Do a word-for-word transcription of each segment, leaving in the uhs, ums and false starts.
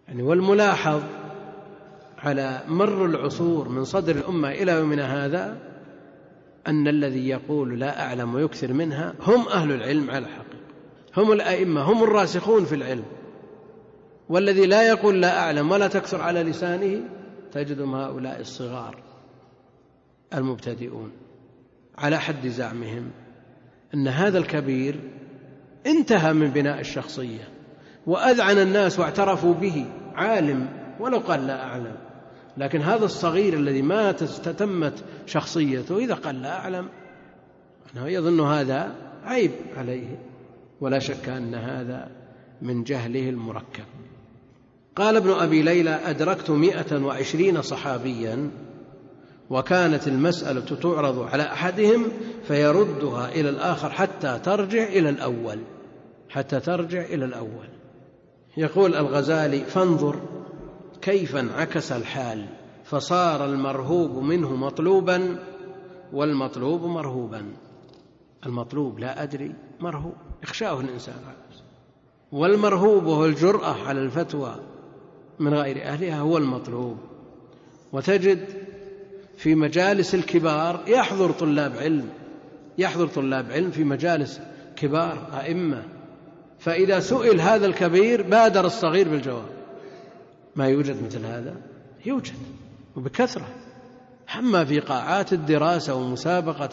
يعني والملاحظ على مر العصور من صدر الأمة إلى يومنا هذا أن الذي يقول لا أعلم ويكثر منها هم أهل العلم على الحقيقة، هم الأئمة، هم الراسخون في العلم. والذي لا يقول لا أعلم ولا تكثر على لسانه تجدهم هؤلاء الصغار المبتدئون، على حد زعمهم أن هذا الكبير انتهى من بناء الشخصية وأذعن الناس واعترفوا به عالم ولو قال لا أعلم. لكن هذا الصغير الذي ما تتمت شخصيته إذا قال لا أعلم أنه يظن هذا عيب عليه، ولا شك أن هذا من جهله المركب. قال ابن أبي ليلى: أدركت مئة وعشرين صحابيا وكانت المسألة تعرض على أحدهم فيردها إلى الآخر حتى ترجع إلى الأول حتى ترجع إلى الأول. يقول الغزالي: فانظر كيف انعكس الحال، فصار المرهوب منه مطلوبا والمطلوب مرهوبا. المطلوب لا أدري، مرهوب يخشاه الإنسان، والمرهوب وهو الجرأة على الفتوى من غير أهلها هو المطلوب. وتجد في مجالس الكبار يحضر طلاب علم يحضر طلاب علم في مجالس كبار أئمة، فإذا سئل هذا الكبير بادر الصغير بالجواب. ما يوجد مثل هذا؟ يوجد وبكثرة، أما في قاعات الدراسة ومسابقة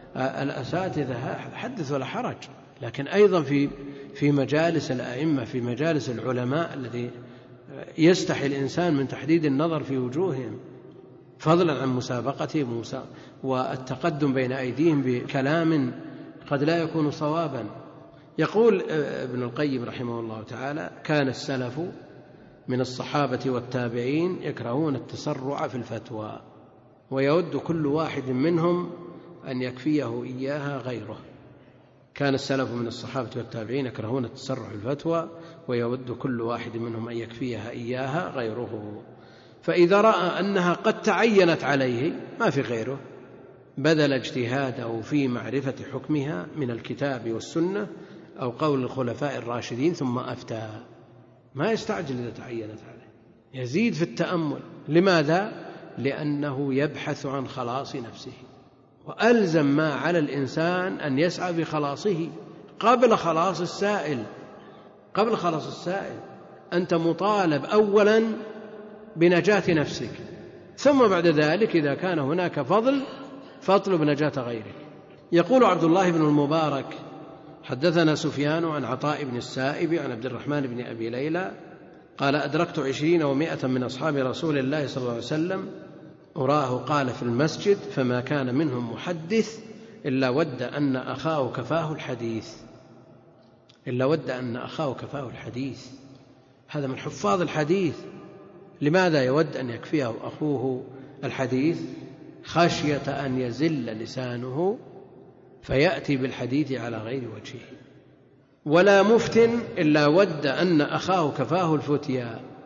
الأساتذة حدث ولا حرج، لكن أيضا في في مجالس الأئمة، في مجالس العلماء الذي يستحي الإنسان من تحديد النظر في وجوههم، فضلا عن مسابقتهم والتقدم بين أيديهم بكلام قد لا يكون صوابا. يقول ابن القيم رحمه الله تعالى: كان السلف من الصحابة والتابعين يكرهون التسرع في الفتوى، ويود كل واحد منهم أن يكفيه إياها غيره. كان السلف من الصحابة والتابعين يكرهون التسرع في الفتوى، ويود كل واحد منهم أن يكفيها إياها غيره. فإذا رأى أنها قد تعينت عليه ما في غيره بذل اجتهاده في معرفة حكمها من الكتاب والسنة أو قول الخلفاء الراشدين ثم أفتى. ما يستعجل إذا تعينت عليه، يزيد في التأمل. لماذا؟ لأنه يبحث عن خلاص نفسه، وألزم ما على الإنسان أن يسعى بخلاصه قبل خلاص السائل قبل خلاص السائل أنت مطالب أولا بنجاة نفسك، ثم بعد ذلك إذا كان هناك فضل فاطلب نجاة غيرك. يقول عبد الله بن المبارك: حدثنا سفيان عن عطاء بن السائب عن عبد الرحمن بن أبي ليلى قال: أدركت عشرين ومائة من أصحاب رسول الله صلى الله عليه وسلم أراه قال في المسجد فما كان منهم محدث إلا ود أن أخاه كفاه الحديث إلا ود أن أخاه كفاه الحديث. هذا من حفاظ الحديث. لماذا يود أن يكفيه أخوه الحديث؟ خشية أن يزل لسانه فيأتي بالحديث على غير وجهه. ولا مفتن إلا ود أن أخاه كفاه الفتيا.